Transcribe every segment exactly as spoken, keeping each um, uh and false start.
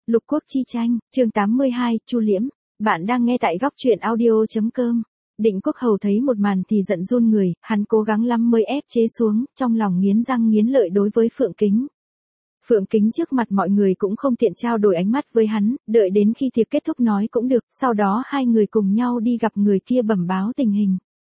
Lục quốc chi tranh, chương tám mươi hai, Chu Liễm. Bạn đang nghe tại góc truyện audio.com. Định Quốc Hầu thấy một màn thì giận run người, hắn cố gắng lắm mới ép chế xuống, trong lòng nghiến răng nghiến lợi đối với Phượng Kính. Phượng Kính trước mặt mọi người cũng không tiện trao đổi ánh mắt với hắn, đợi đến khi tiệc kết thúc nói cũng được, sau đó hai người cùng nhau đi gặp người kia bẩm báo tình hình.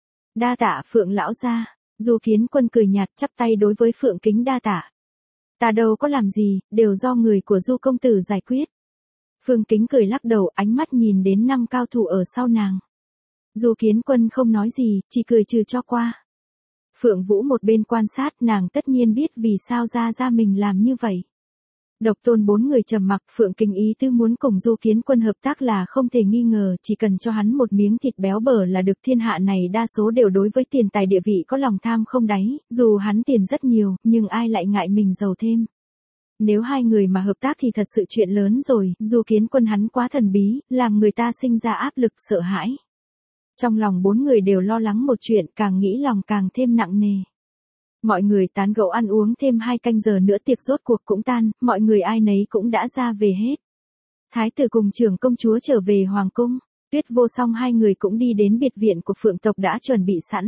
Đa tạ Phượng lão gia. Du Kiến Quân cười nhạt chắp tay đối với Phượng Kính đa tạ. Ta đâu có làm gì, đều do người của Du công tử giải quyết. Phượng Kính cười lắc đầu, ánh mắt nhìn đến năm cao thủ ở sau nàng. Du Kiến Quân không nói gì, chỉ cười trừ cho qua. Phượng Vũ một bên quan sát, nàng tất nhiên biết vì sao ra ra mình làm như vậy. Độc Tôn bốn người trầm mặc, Phượng Kính ý tư muốn cùng Du Kiến Quân hợp tác là không thể nghi ngờ, chỉ cần cho hắn một miếng thịt béo bở là được. Thiên hạ này đa số đều đối với tiền tài địa vị có lòng tham không đáy, dù hắn tiền rất nhiều, nhưng ai lại ngại mình giàu thêm. Nếu hai người mà hợp tác thì thật sự chuyện lớn rồi, Du Kiến Quân hắn quá thần bí, làm người ta sinh ra áp lực sợ hãi. Trong lòng bốn người đều lo lắng một chuyện, càng nghĩ lòng càng thêm nặng nề. Mọi người tán gẫu ăn uống thêm hai canh giờ nữa tiệc rốt cuộc cũng tan, mọi người ai nấy cũng đã ra về hết. Thái tử cùng trưởng công chúa trở về hoàng cung, Tuyết Vô Song hai người cũng đi đến biệt viện của Phượng tộc đã chuẩn bị sẵn.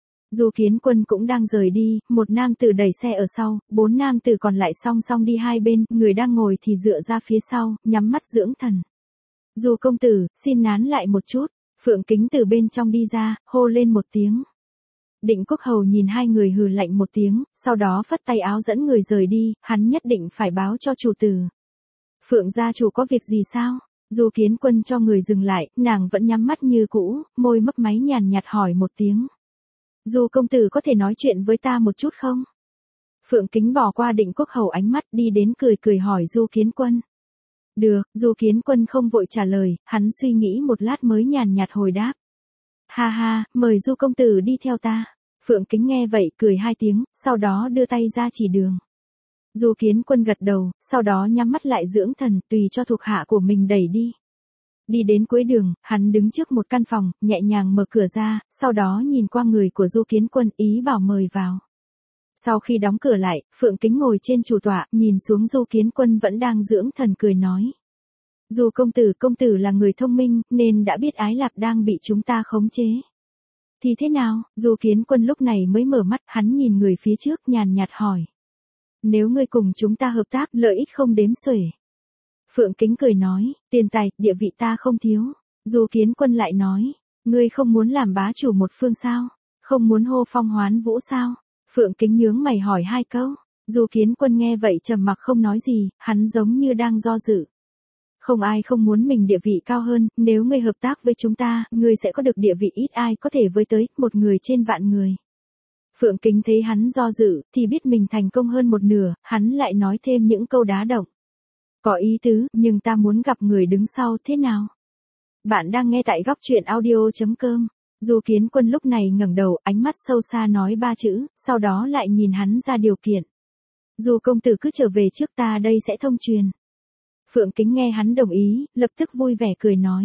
Du Kiến Quân cũng đang rời đi, một nam tử đẩy xe ở sau, bốn nam tử còn lại song song đi hai bên, người đang ngồi thì dựa ra phía sau, nhắm mắt dưỡng thần. Du công tử, xin nán lại một chút. Phượng Kính từ bên trong đi ra, hô lên một tiếng. Định Quốc Hầu nhìn hai người hừ lạnh một tiếng, sau đó phất tay áo dẫn người rời đi, hắn nhất định phải báo cho chủ tử. Phượng gia chủ có việc gì sao? Du Kiến Quân cho người dừng lại, nàng vẫn nhắm mắt như cũ, môi mấp máy nhàn nhạt hỏi một tiếng. Du công tử có thể nói chuyện với ta một chút không? Phượng Kính bỏ qua Định Quốc Hầu ánh mắt đi đến cười cười hỏi Du Kiến Quân. Được, Du Kiến Quân không vội trả lời, hắn suy nghĩ một lát mới nhàn nhạt hồi đáp. Ha ha, mời Du công tử đi theo ta. Phượng Kính nghe vậy cười hai tiếng, sau đó đưa tay ra chỉ đường. Du Kiến Quân gật đầu, sau đó nhắm mắt lại dưỡng thần, tùy cho thuộc hạ của mình đẩy đi. Đi đến cuối đường, hắn đứng trước một căn phòng, nhẹ nhàng mở cửa ra, sau đó nhìn qua người của Du Kiến Quân ý bảo mời vào. Sau khi đóng cửa lại, Phượng Kính ngồi trên chủ tọa, nhìn xuống Du Kiến Quân vẫn đang dưỡng thần cười nói. Du công tử, công tử là người thông minh, nên đã biết Ái Lạp đang bị chúng ta khống chế. Thì thế nào? Du Kiến Quân lúc này mới mở mắt, hắn nhìn người phía trước nhàn nhạt hỏi. Nếu ngươi cùng chúng ta hợp tác, lợi ích không đếm xuể. Phượng Kính cười nói, tiền tài, địa vị ta không thiếu. Du Kiến Quân lại nói, ngươi không muốn làm bá chủ một phương sao? Không muốn hô phong hoán vũ sao? Phượng Kính nhướng mày hỏi hai câu. Du Kiến Quân nghe vậy trầm mặc không nói gì, hắn giống như đang do dự. Không ai không muốn mình địa vị cao hơn, nếu ngươi hợp tác với chúng ta, ngươi sẽ có được địa vị ít ai có thể với tới, một người trên vạn người. Phượng Kính thấy hắn do dự, thì biết mình thành công hơn một nửa, hắn lại nói thêm những câu đá động. Có ý tứ, nhưng ta muốn gặp người đứng sau thế nào? Bạn đang nghe tại góc truyện audio.com. Du Kiến Quân lúc này ngẩng đầu, ánh mắt sâu xa nói ba chữ, sau đó lại nhìn hắn ra điều kiện. Du công tử cứ trở về trước ta đây sẽ thông truyền. Phượng Kính nghe hắn đồng ý, lập tức vui vẻ cười nói.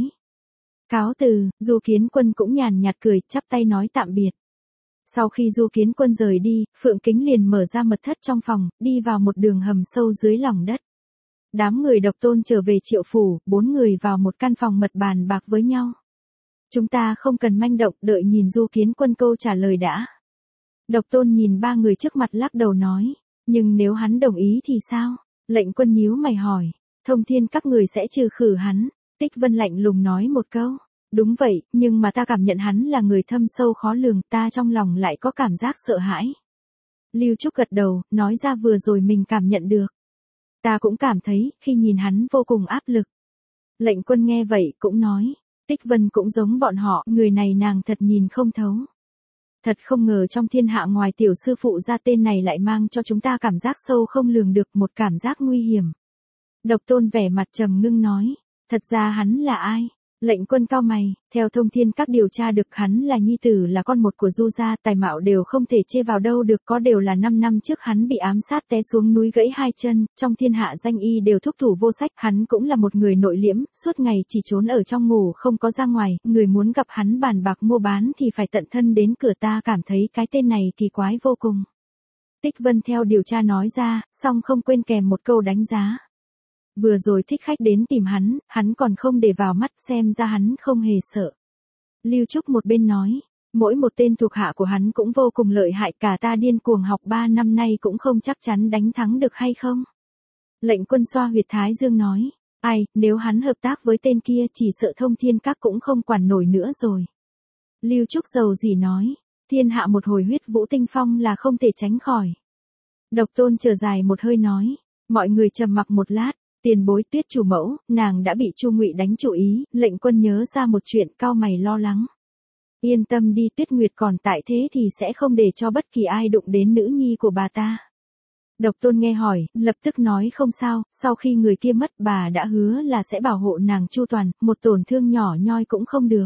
Cáo từ, Du Kiến Quân cũng nhàn nhạt cười, chắp tay nói tạm biệt. Sau khi Du Kiến Quân rời đi, Phượng Kính liền mở ra mật thất trong phòng, đi vào một đường hầm sâu dưới lòng đất. Đám người Độc Tôn trở về Triệu phủ, bốn người vào một căn phòng mật bàn bạc với nhau. Chúng ta không cần manh động, đợi nhìn Du Kiến Quân câu trả lời đã. Độc Tôn nhìn ba người trước mặt lắc đầu nói, nhưng nếu hắn đồng ý thì sao? Lệnh Quân nhíu mày hỏi, Thông Thiên các người sẽ trừ khử hắn. Tích Vân lạnh lùng nói một câu, đúng vậy, nhưng mà ta cảm nhận hắn là người thâm sâu khó lường, ta trong lòng lại có cảm giác sợ hãi. Lưu Trúc gật đầu, nói ra vừa rồi mình cảm nhận được. Ta cũng cảm thấy, khi nhìn hắn vô cùng áp lực. Lệnh Quân nghe vậy cũng nói, Tích Vân cũng giống bọn họ, người này nàng thật nhìn không thấu. Thật không ngờ trong thiên hạ ngoài tiểu sư phụ ra tên này lại mang cho chúng ta cảm giác sâu không lường được, một cảm giác nguy hiểm. Độc Tôn vẻ mặt trầm ngưng nói, thật ra hắn là ai? Lệnh Quân cao mày, theo Thông Thiên các điều tra được hắn là nhi tử là con một của Du gia, tài mạo đều không thể chê vào đâu được, có đều là năm năm trước hắn bị ám sát té xuống núi gãy hai chân, trong thiên hạ danh y đều thúc thủ vô sách, hắn cũng là một người nội liễm, suốt ngày chỉ trốn ở trong ngủ không có ra ngoài, người muốn gặp hắn bàn bạc mua bán thì phải tận thân đến cửa, ta cảm thấy cái tên này kỳ quái vô cùng. Tích Vân theo điều tra nói ra, song không quên kèm một câu đánh giá. Vừa rồi thích khách đến tìm hắn, hắn còn không để vào mắt, xem ra hắn không hề sợ. Lưu Trúc một bên nói, mỗi một tên thuộc hạ của hắn cũng vô cùng lợi hại, cả ta điên cuồng học ba năm nay cũng không chắc chắn đánh thắng được hay không. Lệnh Quân xoa huyệt thái dương nói, ai, nếu hắn hợp tác với tên kia chỉ sợ Thông Thiên Các cũng không quản nổi nữa rồi. Lưu Trúc dầu gì nói, thiên hạ một hồi huyết vũ tinh phong là không thể tránh khỏi. Độc Tôn chờ dài một hơi nói, mọi người trầm mặc một lát, tiền bối Tuyết chủ mẫu, nàng đã bị Chu Ngụy đánh chủ ý. Lệnh Quân nhớ ra một chuyện, cau mày lo lắng. Yên tâm đi, Tuyết Nguyệt còn tại thế thì sẽ không để cho bất kỳ ai đụng đến nữ nhi của bà ta. Độc Tôn nghe hỏi, lập tức nói không sao, sau khi người kia mất bà đã hứa là sẽ bảo hộ nàng chu toàn, một tổn thương nhỏ nhoi cũng không được.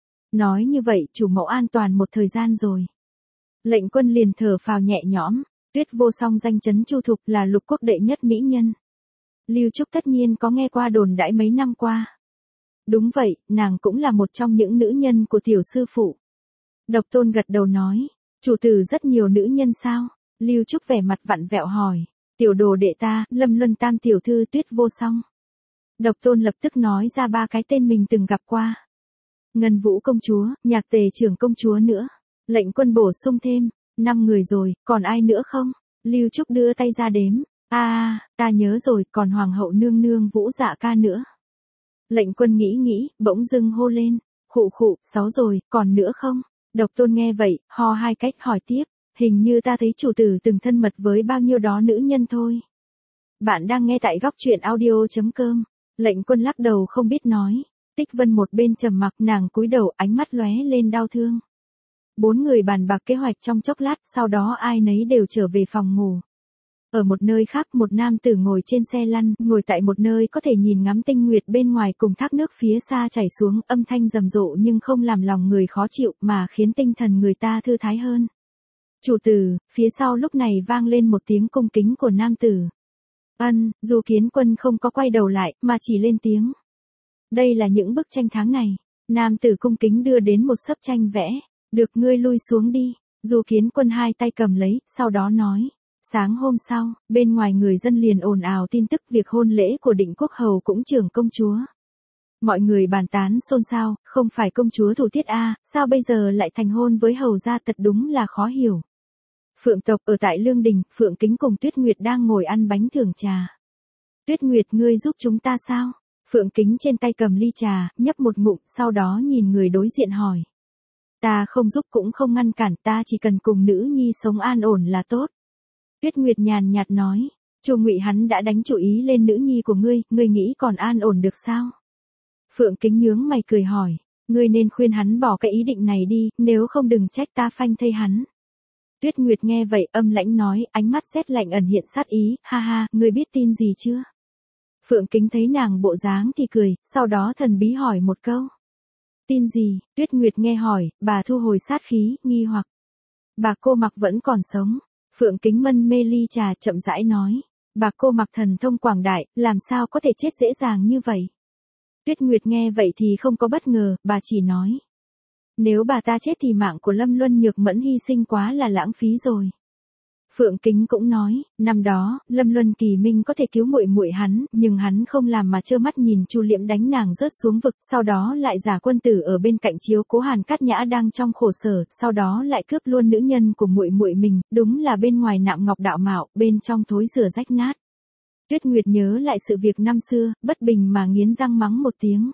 Nói như vậy chủ mẫu an toàn một thời gian rồi. Lệnh Quân liền thở phào nhẹ nhõm, Tuyết vô song danh chấn Chu Thục là lục quốc đệ nhất mỹ nhân. Lưu Trúc tất nhiên có nghe qua đồn đãi mấy năm qua. Đúng vậy, nàng cũng là một trong những nữ nhân của tiểu sư phụ. Độc Tôn gật đầu nói, chủ tử rất nhiều nữ nhân sao? Lưu Trúc vẻ mặt vặn vẹo hỏi, tiểu đồ đệ ta, Lâm Luân Tam tiểu thư Tuyết vô song. Độc Tôn lập tức nói ra ba cái tên mình từng gặp qua. Ngân Vũ công chúa, Nhạc Tề trưởng công chúa nữa. Lệnh Quân bổ sung thêm, năm người rồi, còn ai nữa không? Lưu Trúc đưa tay ra đếm, a à, ta nhớ rồi, còn Hoàng hậu nương nương Vũ Dạ ca nữa. Lệnh Quân nghĩ nghĩ, bỗng dưng hô lên, khụ khụ, sáu rồi, còn nữa không? Độc Tôn nghe vậy, ho hai cách hỏi tiếp, hình như ta thấy chủ tử từng thân mật với bao nhiêu đó nữ nhân thôi. Bạn đang nghe tại góc truyện audio chấm com. Lệnh Quân lắc đầu không biết nói. Tích Vân một bên trầm mặc, nàng cúi đầu, ánh mắt lóe lên đau thương. Bốn người bàn bạc kế hoạch trong chốc lát, sau đó ai nấy đều trở về phòng ngủ. Ở một nơi khác, một nam tử ngồi trên xe lăn, ngồi tại một nơi có thể nhìn ngắm tinh nguyệt bên ngoài cùng thác nước phía xa chảy xuống, âm thanh rầm rộ nhưng không làm lòng người khó chịu mà khiến tinh thần người ta thư thái hơn. Chủ tử, phía sau lúc này vang lên một tiếng cung kính của nam tử. Ân, Du Kiến Quân không có quay đầu lại, mà chỉ lên tiếng. Đây là những bức tranh tháng này. Nam tử cung kính đưa đến một xấp tranh vẽ. Được, ngươi lui xuống đi. Du Kiến Quân hai tay cầm lấy, sau đó nói. Sáng hôm sau, bên ngoài người dân liền ồn ào tin tức việc hôn lễ của Định Quốc Hầu cũng trưởng công chúa. Mọi người bàn tán xôn xao, không phải công chúa Thủ Tiết a, sao bây giờ lại thành hôn với hầu gia, thật đúng là khó hiểu. Phượng tộc ở tại Lương Đình, Phượng Kính cùng Tuyết Nguyệt đang ngồi ăn bánh thưởng trà. Tuyết Nguyệt, ngươi giúp chúng ta sao? Phượng Kính trên tay cầm ly trà, nhấp một ngụm, sau đó nhìn người đối diện hỏi. Ta không giúp cũng không ngăn cản, ta chỉ cần cùng nữ nhi sống an ổn là tốt. Tuyết Nguyệt nhàn nhạt nói, Chu Ngụy hắn đã đánh chủ ý lên nữ nhi của ngươi, ngươi nghĩ còn an ổn được sao? Phượng Kính nhướng mày cười hỏi, ngươi nên khuyên hắn bỏ cái ý định này đi, nếu không đừng trách ta phanh thây hắn. Tuyết Nguyệt nghe vậy âm lãnh nói, ánh mắt rét lạnh ẩn hiện sát ý, ha ha, ngươi biết tin gì chưa? Phượng Kính thấy nàng bộ dáng thì cười, sau đó thần bí hỏi một câu. Tin gì? Tuyết Nguyệt nghe hỏi, bà thu hồi sát khí, nghi hoặc. Bà cô Mặc vẫn còn sống. Phượng Kính mân mê ly trà chậm rãi nói. Bà cô Mặc thần thông quảng đại, làm sao có thể chết dễ dàng như vậy? Tuyết Nguyệt nghe vậy thì không có bất ngờ, bà chỉ nói. Nếu bà ta chết thì mạng của Lâm Luân Nhược Mẫn hy sinh quá là lãng phí rồi. Phượng Kính cũng nói, năm đó, Lâm Luân Kỳ Minh có thể cứu muội muội hắn, nhưng hắn không làm mà trơ mắt nhìn Chu Liễm đánh nàng rớt xuống vực, sau đó lại giả quân tử ở bên cạnh chiếu cố Hàn Cát Nhã đang trong khổ sở, sau đó lại cướp luôn nữ nhân của muội muội mình, đúng là bên ngoài nạm ngọc đạo mạo, bên trong thối rửa rách nát. Tuyết Nguyệt nhớ lại sự việc năm xưa, bất bình mà nghiến răng mắng một tiếng.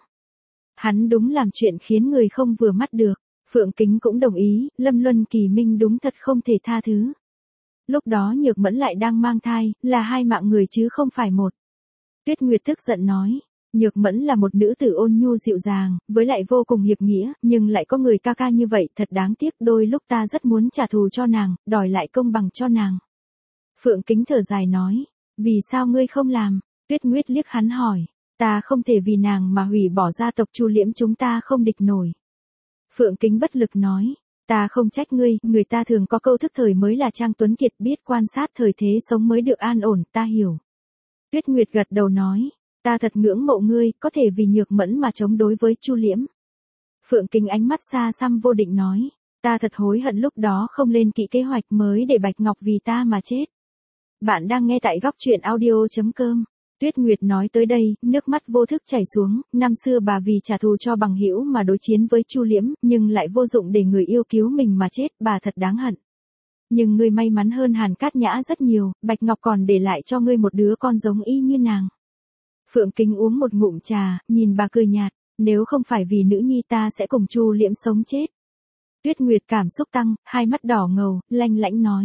Hắn đúng làm chuyện khiến người không vừa mắt được. Phượng Kính cũng đồng ý, Lâm Luân Kỳ Minh đúng thật không thể tha thứ. Lúc đó Nhược Mẫn lại đang mang thai, là hai mạng người chứ không phải một. Tuyết Nguyệt tức giận nói, Nhược Mẫn là một nữ tử ôn nhu dịu dàng, với lại vô cùng hiệp nghĩa, nhưng lại có người ca ca như vậy, thật đáng tiếc, đôi lúc ta rất muốn trả thù cho nàng, đòi lại công bằng cho nàng. Phượng Kính thở dài nói, vì sao ngươi không làm? Tuyết Nguyệt liếc hắn hỏi, ta không thể vì nàng mà hủy bỏ gia tộc Chu Liễm, chúng ta không địch nổi. Phượng Kính bất lực nói, ta không trách ngươi, người ta thường có câu thức thời mới là trang tuấn kiệt, biết quan sát thời thế sống mới được an ổn, ta hiểu. Tuyết Nguyệt gật đầu nói, ta thật ngưỡng mộ ngươi, có thể vì Nhược Mẫn mà chống đối với Chu Liễm. Phượng Kính ánh mắt xa xăm vô định nói, ta thật hối hận lúc đó không lên kỹ kế hoạch mới để Bạch Ngọc vì ta mà chết. Bạn đang nghe tại góc truyện audio chấm com. Tuyết Nguyệt nói tới đây, nước mắt vô thức chảy xuống, năm xưa bà vì trả thù cho bằng hữu mà đối chiến với Chu Liễm, nhưng lại vô dụng để người yêu cứu mình mà chết, bà thật đáng hận. Nhưng ngươi may mắn hơn Hàn Cát Nhã rất nhiều, Bạch Ngọc còn để lại cho ngươi một đứa con giống y như nàng. Phượng Kính uống một ngụm trà, nhìn bà cười nhạt, nếu không phải vì nữ nhi ta sẽ cùng Chu Liễm sống chết. Tuyết Nguyệt cảm xúc tăng, hai mắt đỏ ngầu, lanh lãnh nói.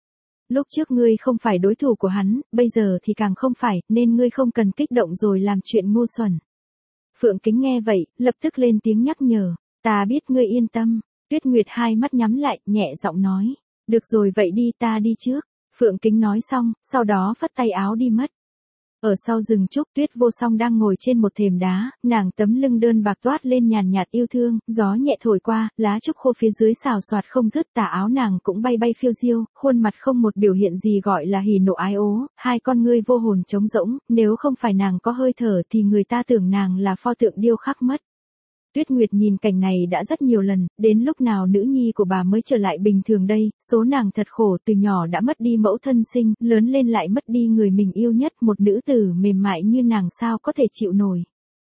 Lúc trước ngươi không phải đối thủ của hắn, bây giờ thì càng không phải, nên ngươi không cần kích động rồi làm chuyện ngu xuẩn. Phượng Kính nghe vậy, lập tức lên tiếng nhắc nhở, ta biết ngươi yên tâm. Tuyết Nguyệt hai mắt nhắm lại, nhẹ giọng nói, được rồi vậy đi ta đi trước. Phượng Kính nói xong, sau đó phất tay áo đi mất. Ở sau rừng trúc, Tuyết Vô Song đang ngồi trên một thềm đá, nàng tấm lưng đơn bạc toát lên nhàn nhạt yêu thương, gió nhẹ thổi qua, lá trúc khô phía dưới xào xoạt không dứt, tà áo nàng cũng bay bay phiêu diêu, khuôn mặt không một biểu hiện gì gọi là hỉ nộ ái ố, hai con ngươi vô hồn trống rỗng, nếu không phải nàng có hơi thở thì người ta tưởng nàng là pho tượng điêu khắc mất. Tuyết Nguyệt nhìn cảnh này đã rất nhiều lần, đến lúc nào nữ nhi của bà mới trở lại bình thường đây, số nàng thật khổ, từ nhỏ đã mất đi mẫu thân sinh, lớn lên lại mất đi người mình yêu nhất, một nữ tử mềm mại như nàng sao có thể chịu nổi.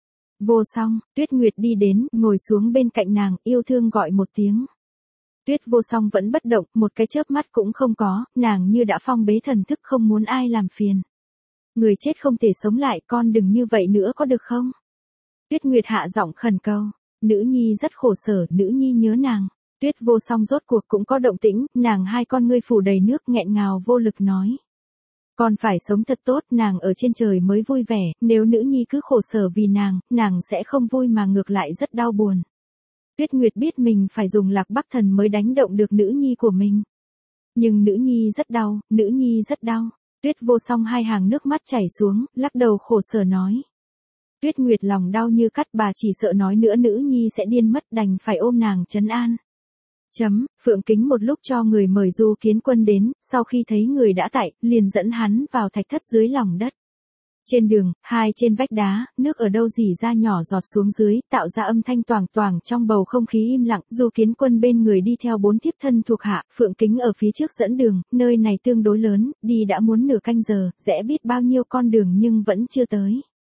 Vô Song, Tuyết Nguyệt đi đến, ngồi xuống bên cạnh nàng, yêu thương gọi một tiếng. Tuyết Vô Song vẫn bất động, một cái chớp mắt cũng không có, nàng như đã phong bế thần thức không muốn ai làm phiền. Người chết không thể sống lại, con đừng như vậy nữa có được không? Tuyết Nguyệt hạ giọng khẩn cầu. Nữ nhi rất khổ sở, nữ nhi nhớ nàng. Tuyết Vô Song rốt cuộc cũng có động tĩnh, nàng hai con ngươi phủ đầy nước nghẹn ngào vô lực nói. Con phải sống thật tốt, nàng ở trên trời mới vui vẻ, nếu nữ nhi cứ khổ sở vì nàng, nàng sẽ không vui mà ngược lại rất đau buồn. Tuyết Nguyệt biết mình phải dùng Lạc Bắc Thần mới đánh động được nữ nhi của mình. Nhưng nữ nhi rất đau, nữ nhi rất đau. Tuyết Vô Song hai hàng nước mắt chảy xuống, lắc đầu khổ sở nói. Tuyết Nguyệt lòng đau như cắt, bà chỉ sợ nói nữa nữ nhi sẽ điên mất, đành phải ôm nàng trấn an. Chấm, Phượng Kính một lúc cho người mời Du Kiến Quân đến, sau khi thấy người đã tại, liền dẫn hắn vào thạch thất dưới lòng đất. Trên đường, hai trên vách đá, nước ở đâu rỉ ra nhỏ giọt xuống dưới, tạo ra âm thanh toảng toảng trong bầu không khí im lặng, Du Kiến Quân bên người đi theo bốn thiếp thân thuộc hạ, Phượng Kính ở phía trước dẫn đường, nơi này tương đối lớn, đi đã muốn nửa canh giờ, rẽ biết bao nhiêu con đường nhưng vẫn chưa tới.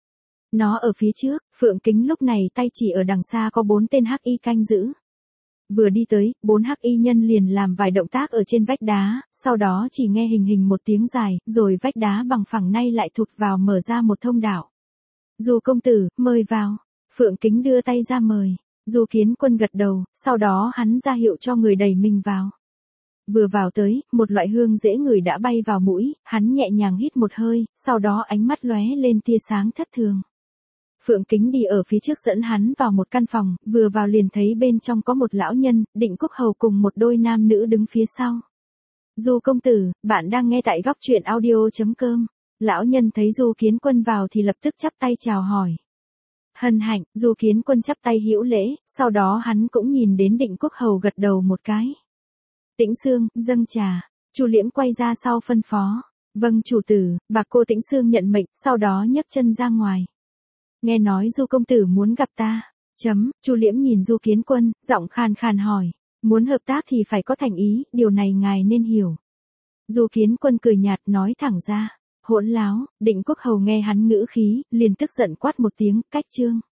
Nó ở phía trước, Phượng Kính lúc này tay chỉ ở đằng xa có bốn tên hắc y canh giữ. Vừa đi tới, bốn hắc y nhân liền làm vài động tác ở trên vách đá, sau đó chỉ nghe hình hình một tiếng dài, rồi vách đá bằng phẳng nay lại thụt vào mở ra một thông đạo. Du công tử, mời vào. Phượng Kính đưa tay ra mời. Du Kiến Quân gật đầu, sau đó hắn ra hiệu cho người đẩy mình vào. Vừa vào tới, một loại hương dễ ngửi đã bay vào mũi, hắn nhẹ nhàng hít một hơi, sau đó ánh mắt lóe lên tia sáng thất thường. Phượng Kính đi ở phía trước dẫn hắn vào một căn phòng, vừa vào liền thấy bên trong có một lão nhân, Định Quốc Hầu cùng một đôi nam nữ đứng phía sau. Du công tử, bạn đang nghe tại góc truyện audio chấm com. Lão nhân thấy Du Kiến Quân vào thì lập tức chắp tay chào hỏi. Hân hạnh, Du Kiến Quân chắp tay hữu lễ, sau đó hắn cũng nhìn đến Định Quốc Hầu gật đầu một cái. Tĩnh Sương, dâng trà. Chu Liễm quay ra sau phân phó. Vâng chủ tử, bà cô Tĩnh Sương nhận mệnh, sau đó nhấc chân ra ngoài. Nghe nói Du công tử muốn gặp ta. Chấm, Chu Liễm nhìn Du Kiến Quân, giọng khàn khàn hỏi. Muốn hợp tác thì phải có thành ý, điều này ngài nên hiểu. Du Kiến Quân cười nhạt nói thẳng ra. Hỗn láo, Định Quốc Hầu nghe hắn ngữ khí, liền tức giận quát một tiếng, cách chương.